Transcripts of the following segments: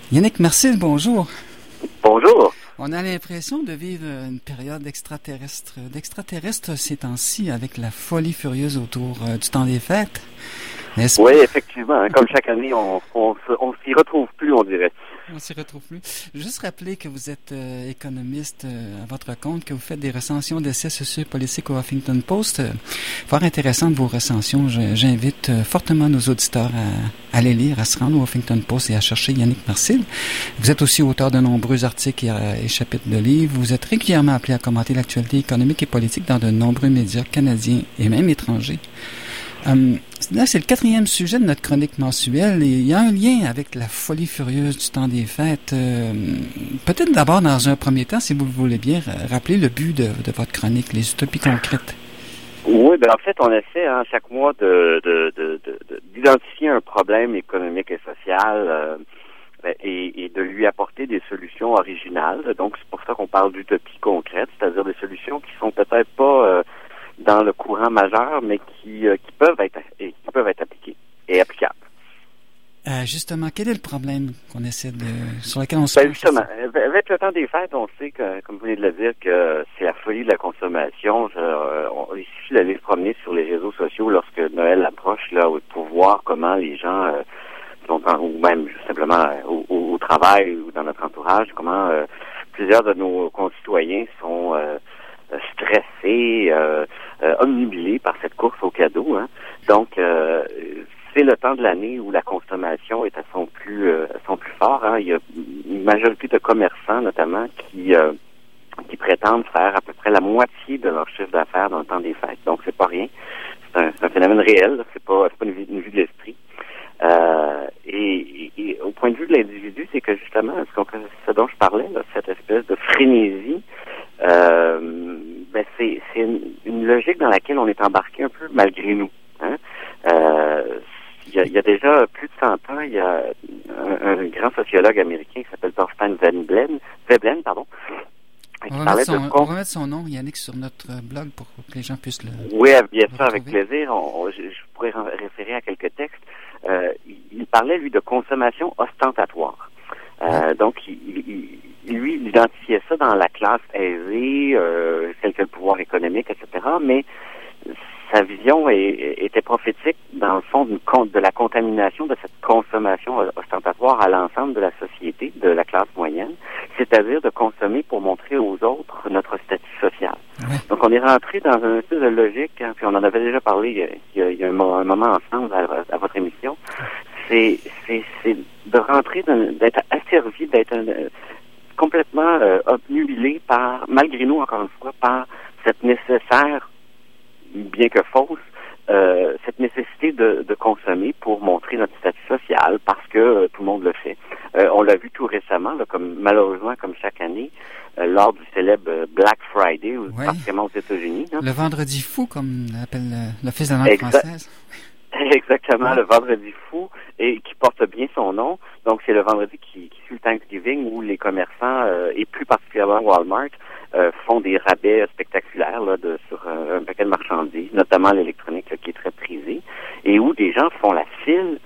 Yannick Mercier, bonjour. Bonjour. On a l'impression de vivre une période d'extraterrestre ces temps-ci avec la folie furieuse autour du temps des fêtes. Oui, effectivement. Hein, comme chaque année, on s'y retrouve plus, on dirait. On s'y retrouve plus. Juste rappeler que vous êtes économiste à votre compte, que vous faites des recensions d'essais sociopolitiques au Huffington Post. Fort intéressantes vos recensions. J'invite fortement nos auditeurs à les lire, à se rendre au Huffington Post et à chercher Yannick Mercier. Vous êtes aussi auteur de nombreux articles et chapitres de livres. Vous êtes régulièrement appelé à commenter l'actualité économique et politique dans de nombreux médias canadiens et même étrangers. Là, c'est le 4e sujet de notre chronique mensuelle et il y a un lien avec la folie furieuse du temps des fêtes. Peut-être d'abord, dans un premier temps, si vous le voulez bien, rappeler le but de votre chronique, les utopies concrètes. Oui, en fait, on essaie chaque mois d'identifier un problème économique et social et de lui apporter des solutions originales. Donc, c'est pour ça qu'on parle d'utopies concrètes, c'est-à-dire des solutions qui sont peut-être pas dans le courant majeur, mais qui peuvent être appliquées et applicables. Justement, quel est le problème sur lequel on se penche? Justement, avec le temps des fêtes, on sait que, comme vous venez de le dire, que c'est la folie de la consommation. Il suffit d'aller se promener sur les réseaux sociaux lorsque Noël approche, là, pour voir comment les gens ou même simplement au travail ou dans notre entourage, comment plusieurs de nos concitoyens sont stressés, omnubilés par cette course au cadeau. Hein. Donc, c'est le temps de l'année où la consommation est à son plus fort. Hein. Il y a une majorité de commerçants, notamment, qui prétendent faire à peu près la moitié de leur chiffre d'affaires dans le temps des fêtes. Donc, c'est pas rien. C'est un phénomène réel. C'est pas une vue de l'esprit. Et au point de vue de l'individu, c'est que justement, ce dont je parlais, là, cette espèce de frénésie, c'est une logique dans laquelle on est embarqué un peu malgré nous. Hein? Il y a déjà plus de 100 ans, il y a un grand sociologue américain qui s'appelle Thorstein Veblen, On va mettre son nom, Yannick, sur notre blog pour que les gens puissent le Oui, bien sûr, avec plaisir. Je pourrais référer à quelques textes. Il parlait, lui, de consommation ostentatoire. Donc, il identifiait ça dans la classe aisée, celle qui a le pouvoir économique, etc., mais sa vision était prophétique, dans le fond, de la contamination de cette consommation ostentatoire à l'ensemble de la société, de la classe moyenne, c'est-à-dire de consommer pour montrer aux autres notre statut social. Ouais. Donc, on est rentré dans une espèce de logique, hein, puis on en avait déjà parlé il y a un moment ensemble à votre émission, c'est de rentrer, d'être asservi, d'être complètement obnubilé malgré nous, encore une fois, par cette nécessaire, bien que fausse, cette nécessité de consommer pour montrer notre statut social parce que tout le monde le fait. On l'a vu tout récemment, là, malheureusement, comme chaque année, lors du célèbre Black Friday, particulièrement aux États-Unis. Hein. Le vendredi fou, comme l'appelle l'Office de la langue française. Exactement, le vendredi fou, et qui porte bien son nom. Donc, c'est le vendredi qui suit le Thanksgiving où les commerçants, et plus particulièrement Walmart, font des rabais spectaculaires là, sur un paquet de marchandises, notamment l'électronique là, qui est très prisée, et où des gens font la file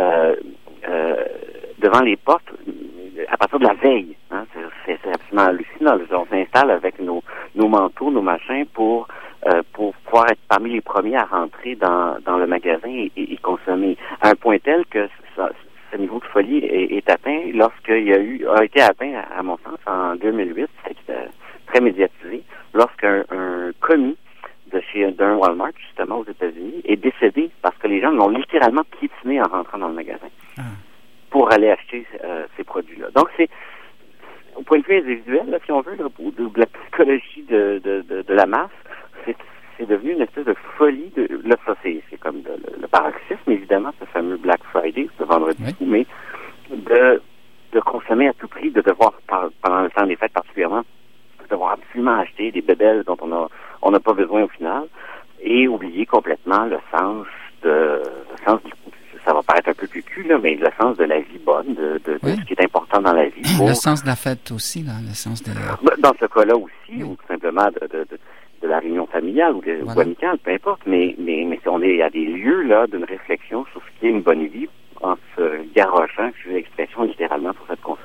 devant les portes à partir de la veille. Hein. C'est absolument hallucinant. On s'installe avec nos manteaux, nos machins pour pouvoir être parmi les premiers à rentrer dans le magasin et consommer. À un point tel que ce niveau de folie est atteint lorsqu'il a été atteint, à mon sens, en 2008, c'était très médiatisé, lorsqu'un commis d'un Walmart, justement, aux États-Unis, est décédé parce que les gens l'ont littéralement piétiné en rentrant dans le magasin pour aller acheter ces produits-là. Donc, c'est au point de vue individuel, là, si on veut, là, de la psychologie de la masse, c'est devenu une espèce de folie. Là, ça, c'est comme le paroxysme, évidemment, ce fameux Black Friday, ce vendredi fou, mais de consommer à tout prix, de devoir, pendant le temps des fêtes particulièrement, de devoir absolument acheter des bébelles dont on n'a pas besoin au final, et oublier complètement le sens ça va paraître un peu cucu, là, mais le sens de la vie bonne, de ce qui est important dans la vie. Le sens de la fête aussi, là, le sens de... Dans ce cas-là aussi, ou tout simplement de la réunion familiale ou amicale, peu importe, mais on est à des lieux là d'une réflexion sur ce qui est une bonne vie en se garochant, je fais l'expression littéralement, sur cette consommation.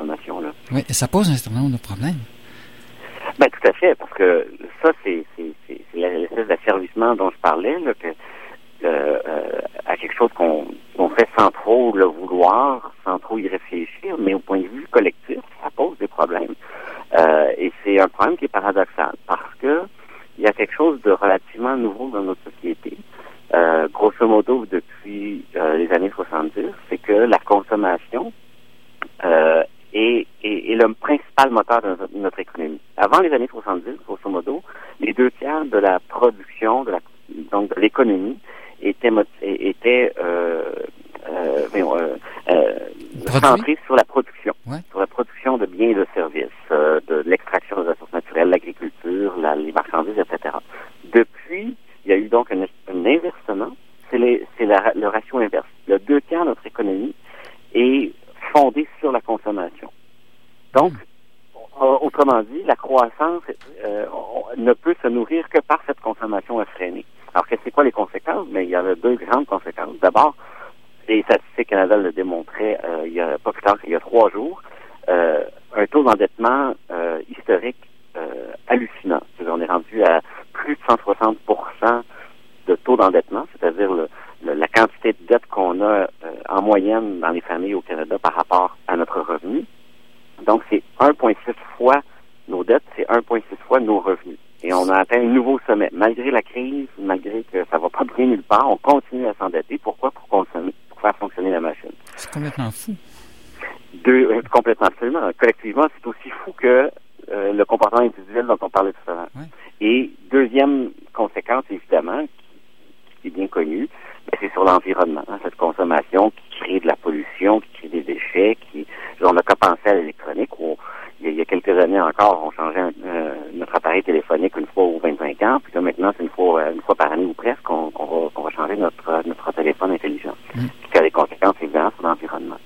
Oui, et ça pose un certain nombre de problèmes. Ben, tout à fait, parce que ça, c'est l'espèce d'asservissement dont je parlais, là, à quelque chose qu'on fait sans trop le vouloir, sans trop y réfléchir, mais au point de vue collectif, ça pose des problèmes. Et c'est un problème qui est paradoxal, parce que il y a quelque chose de relativement nouveau dans notre société. Grosso modo, depuis les années 70, c'est que la consommation est le principal moteur de notre économie. Avant les années 70, grosso modo, les 2/3 de la production, donc de l'économie, étaient centrés sur la production, sur la production de biens et de services, de l'extraction des ressources naturelles, l'agriculture, les marchandises, etc. Depuis, il y a eu donc un inversement. C'est le ratio inverse. Le 2/3 de notre économie est fondée sur la consommation. Donc, autrement dit, la croissance ne peut se nourrir que par cette consommation effrénée. Alors, c'est quoi les conséquences? Mais il y a 2 grandes conséquences. D'abord, et Statistique Canada le démontrait il y a pas plus tard qu'il y a 3 jours, un taux d'endettement historique hallucinant. On est rendu à plus de 160% de taux d'endettement, c'est-à-dire la quantité de dette qu'on a en moyenne dans les familles au Canada par rapport à notre revenu. Donc, c'est 1,6 fois nos dettes, c'est 1,6 fois nos revenus. Et on a atteint un nouveau sommet. Malgré la crise, malgré que ça va pas bien nulle part, on continue à s'endetter. Pourquoi? Pour consommer, pour faire fonctionner la machine. C'est complètement fou. Complètement, absolument. Collectivement, c'est aussi fou que le comportement individuel dont on parlait tout à l'heure. Ouais. Et deuxième conséquence, évidemment, qui est bien connue, c'est sur l'environnement. Cette consommation qui crée de la pollution, qui crée des déchets, on n'a qu'à penser à l'électronique où il y a quelques années encore, on changeait notre appareil téléphonique une fois aux 25 ans, puis là maintenant c'est une fois par année ou presque qu'on va changer notre téléphone intelligent, qui a des conséquences évidentes sur l'environnement.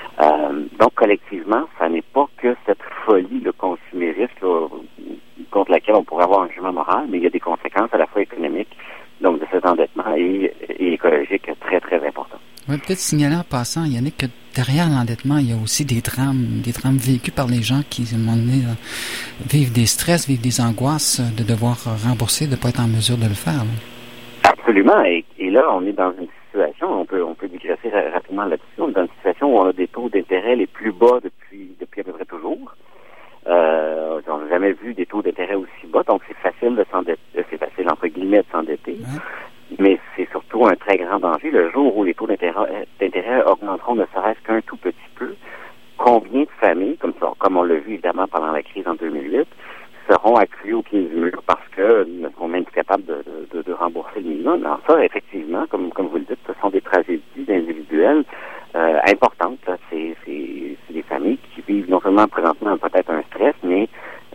Donc collectivement, ça n'est pas que cette folie, le consumériste contre laquelle on pourrait avoir un jugement moral, mais il y a des conséquences à la fois économiques, donc de cet endettement et écologique très très important. Oui, peut-être signaler en passant, Yannick, que derrière l'endettement, il y a aussi des drames vécus par les gens qui, à un moment donné, vivent des stress, vivent des angoisses de devoir rembourser, de ne pas être en mesure de le faire. Là. Absolument. Et là, on est dans une situation, on peut digresser rapidement là-dessus, on est dans une situation où on a des taux d'intérêt les plus bas depuis à peu près toujours. On n'a jamais vu des taux d'intérêt aussi bas, donc c'est facile de s'endetter, c'est facile entre guillemets de s'endetter. Ouais. Mais c'est surtout un très grand danger. Le jour où les taux d'intérêt augmenteront ne serait-ce qu'un tout petit peu, combien de familles, comme on l'a vu évidemment pendant la crise en 2008, seront acculées au pied du mur parce que ne seront même plus capables de rembourser le minimum. Alors ça, effectivement, comme vous le dites, ce sont des tragédies individuelles importantes. Là. C'est des familles qui vivent non seulement présentement peut-être un stress, mais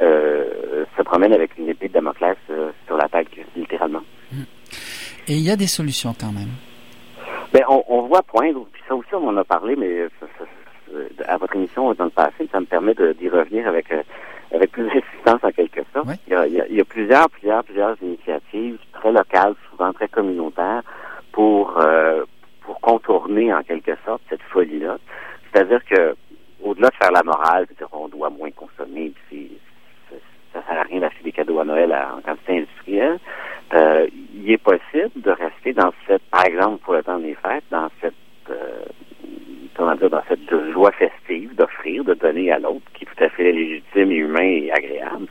se promènent avec une épée de Damoclès sur la tête, littéralement. Et il y a des solutions quand même. Ben, on voit poindre, puis ça aussi on en a parlé, mais à votre émission dans le passé, ça me permet d'y revenir avec plus d'assistance en quelque sorte. Oui. Il y a plusieurs initiatives très locales, souvent très communautaires, pour contourner en quelque sorte cette folie-là. C'est-à-dire que au-delà de faire la morale, c'est-à-dire on doit moins consommer, puis ça sert à rien d'acheter des cadeaux à Noël en quantité industrielle. Il est possible de rester dans par exemple, pour le temps des fêtes, dans cette joie festive d'offrir, de donner à l'autre, qui est tout à fait légitime et humain et agréable,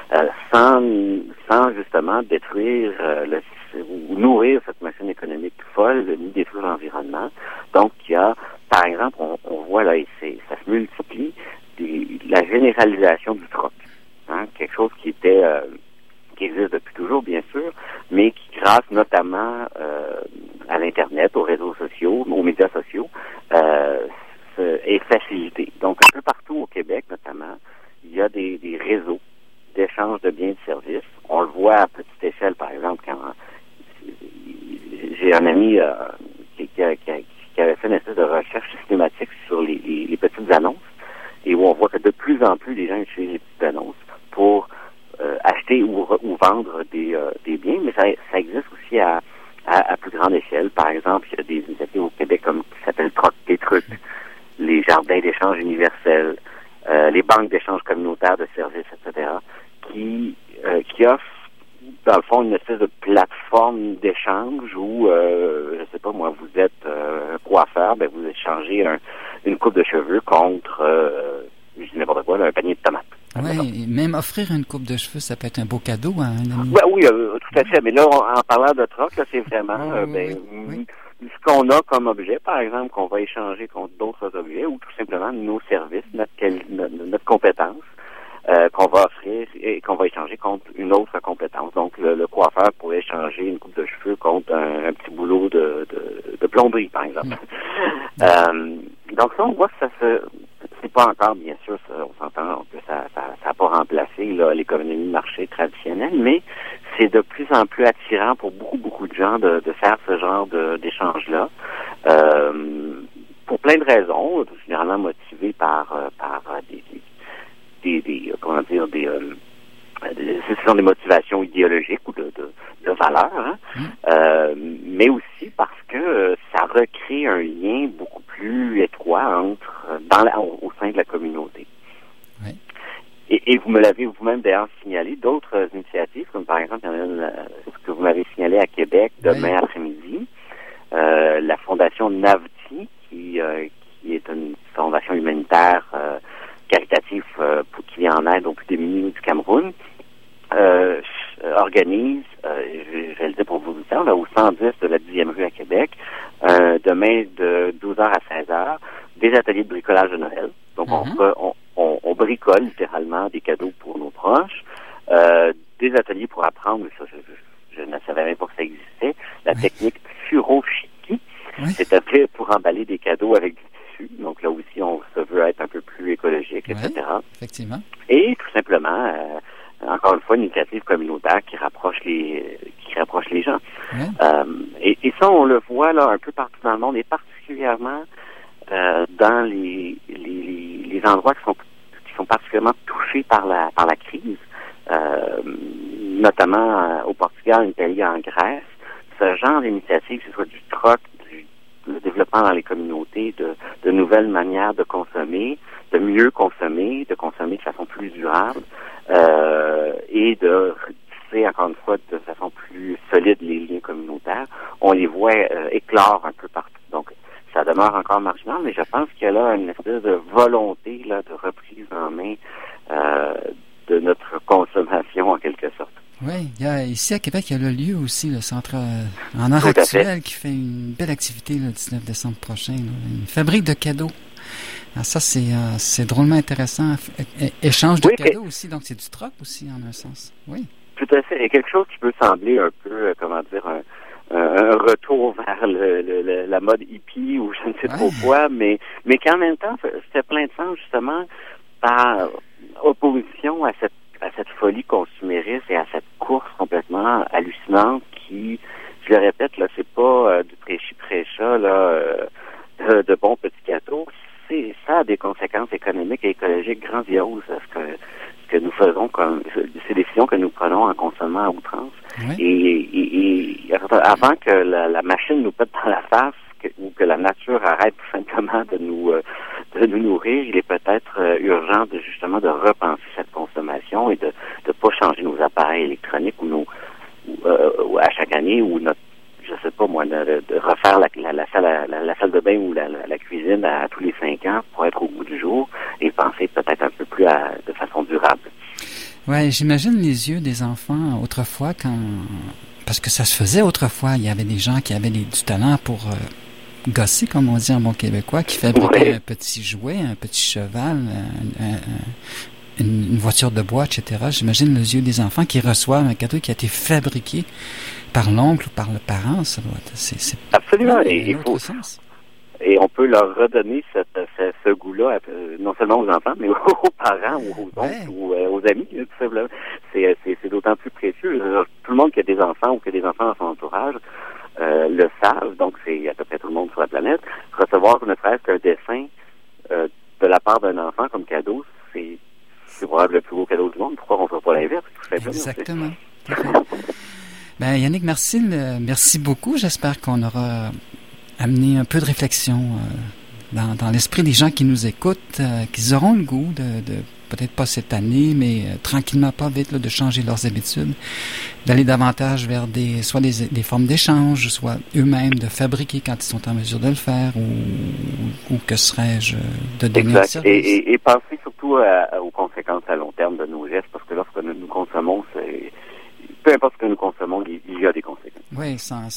sans justement détruire ou nourrir cette machine économique folle, ni détruire l'environnement. Donc, il y a, par exemple, on voit là, ça se multiplie, la généralisation du troc. Quelque chose qui existe depuis toujours, bien sûr, mais qui, grâce notamment à l'Internet, aux réseaux sociaux, aux médias sociaux, est facilité. Donc, un peu partout au Québec, notamment, il y a des réseaux d'échange de biens et de services. On le voit à petite échelle, par exemple, quand j'ai un ami qui avait fait une espèce de recherche systématique sur les petites annonces, et où on voit que de plus en plus, les gens utilisent les petites annonces pour acheter ou vendre des biens, mais ça existe aussi à plus grande échelle. Par exemple, il y a des initiatives au Québec qui s'appellent Troc des trucs, les jardins d'échange universels, les banques d'échange communautaires de services, etc., qui offrent, dans le fond, une espèce de plateforme d'échange où, je sais pas moi, vous êtes coiffeur, ben vous échangez une coupe de cheveux contre, je dis n'importe quoi, là, un panier de tomates. Oui, même offrir une coupe de cheveux, ça peut être un beau cadeau à un ami. Ouais, oui, tout à fait. Mais là, en parlant de troc, là, c'est vraiment ce qu'on a comme objet, par exemple, qu'on va échanger contre d'autres objets, ou tout simplement nos services, notre compétence, qu'on va offrir et qu'on va échanger contre une autre compétence. Donc, le coiffeur pourrait échanger une coupe de cheveux contre un petit boulot de plomberie, par exemple. Donc ça, on voit que c'est pas encore, bien sûr, on s'entend que ça n'a pas remplacé là, l'économie de marché traditionnelle, mais c'est de plus en plus attirant pour beaucoup de gens de faire ce genre d'échange-là. Pour plein de raisons, généralement motivés par ce sont des motivations idéologiques ou de valeurs, hein? Mais aussi parce que ça recrée un lien beaucoup plus étroit au sein de la communauté. Oui. Et vous me l'avez vous-même d'ailleurs signalé, d'autres initiatives, comme par exemple, il y en a une, ce que vous m'avez signalé à Québec demain après-midi, la fondation NAVTI, qui est une fondation humanitaire caritative qui vient en aide aux plus démunis du Cameroun, organise, je vais le dire pour vos auditeurs, là, au 110 de la 10e rue à Québec, demain de 12h à 16h, des ateliers de bricolage de Noël. Donc, on bricole littéralement des cadeaux pour nos proches, des ateliers pour apprendre, ça, je ne savais même pas que ça existait, la technique furoshiki, c'est-à-dire pour emballer des cadeaux avec du tissu. Donc là aussi, on se veut être un peu plus écologique, etc. Effectivement. Et tout simplement, encore une fois, une initiative communautaire qui rapproche les gens. Et ça, on le voit là un peu partout dans le monde, et particulièrement dans les endroits qui sont particulièrement touchés par la crise, notamment au Portugal, en Italie, en Grèce. Ce genre d'initiative, que ce soit du troc, le développement dans les communautés, de nouvelles manières de consommer, de mieux consommer, de consommer de façon plus durable, et de tisser, encore une fois, de façon plus solide les liens communautaires, on les voit éclore un peu partout. Donc, ça demeure encore marginal, mais je pense qu'il y a là une espèce de volonté là, de reprise en main de notre consommation, en quelque sorte. Oui, ici à Québec, il y a le lieu aussi, le centre en art actuel, qui fait une belle activité le 19 décembre prochain. Là, une fabrique de cadeaux. Alors ça, c'est drôlement intéressant. Échange de cadeaux aussi, donc c'est du troc aussi, en un sens. Oui. Tout à fait. Il y a quelque chose qui peut sembler un peu, un retour vers la mode hippie ou je ne sais trop quoi, mais qu'en même temps, c'est plein de sens, justement, par opposition à cette folie consumériste et à cette course complètement hallucinante qui, je le répète, là, c'est pas du prêchi-prêcha, là, de bons petits gâteaux. Ça a des conséquences économiques et écologiques grandioses, ce que nous faisons, ces décisions que nous prenons en consommant à outrance. Et avant que la machine nous pète dans la face, ou que la nature arrête tout simplement de nous nourrir, il est peut-être urgent de repenser cette consommation et de pas changer nos appareils électroniques ou à chaque année, ou je sais pas moi, de refaire la salle de bain ou la cuisine à tous les 5 ans pour être au goût du jour et penser peut-être un peu plus de façon durable. Ouais, j'imagine les yeux des enfants autrefois parce que ça se faisait autrefois, il y avait des gens qui avaient du talent pour gosser, comme on dit en bon québécois, qui fabriquaient un petit jouet, un petit cheval, une voiture de bois, etc. J'imagine les yeux des enfants qui reçoivent un cadeau qui a été fabriqué par l'oncle ou par le parent. Ça doit être, c'est absolument. Et on peut leur redonner ce goût-là, non seulement aux enfants, mais aux parents ou aux oncles ou aux amis, tout simplement. C'est d'autant plus précieux. Tout le monde qui a des enfants ou qui a des enfants dans son entourage le savent, donc c'est à peu près tout le monde sur la planète. Recevoir ne serait-ce qu'un dessin de la part d'un enfant comme cadeau, c'est probablement le plus beau cadeau du monde. Pourquoi on ne ferait pas l'inverse, tout simplement? Exactement. Ben, Yannick Marcil, merci beaucoup. J'espère qu'on aura amené un peu de réflexion dans l'esprit des gens qui nous écoutent, qu'ils auront le goût de peut-être pas cette année, mais tranquillement, pas vite, là, de changer leurs habitudes, d'aller davantage vers soit des formes d'échange, soit eux-mêmes de fabriquer quand ils sont en mesure de le faire, ou que serais-je, de donner un service. Et penser surtout aux conséquences à long terme de nos gestes, parce que lorsque nous consommons, peu importe ce que nous consommons, il y a des conséquences. Oui,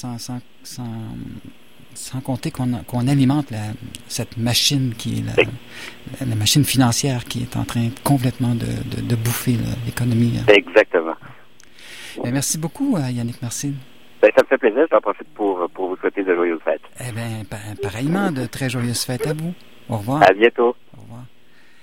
sans compter qu'on alimente cette machine qui est la machine financière qui est en train complètement de bouffer l'économie. Exactement. Bien, merci beaucoup, Yannick Mercier. Ça me fait plaisir. J'en profite pour vous souhaiter de joyeuses fêtes. Eh bien, pareillement, de très joyeuses fêtes à vous. Au revoir. À bientôt.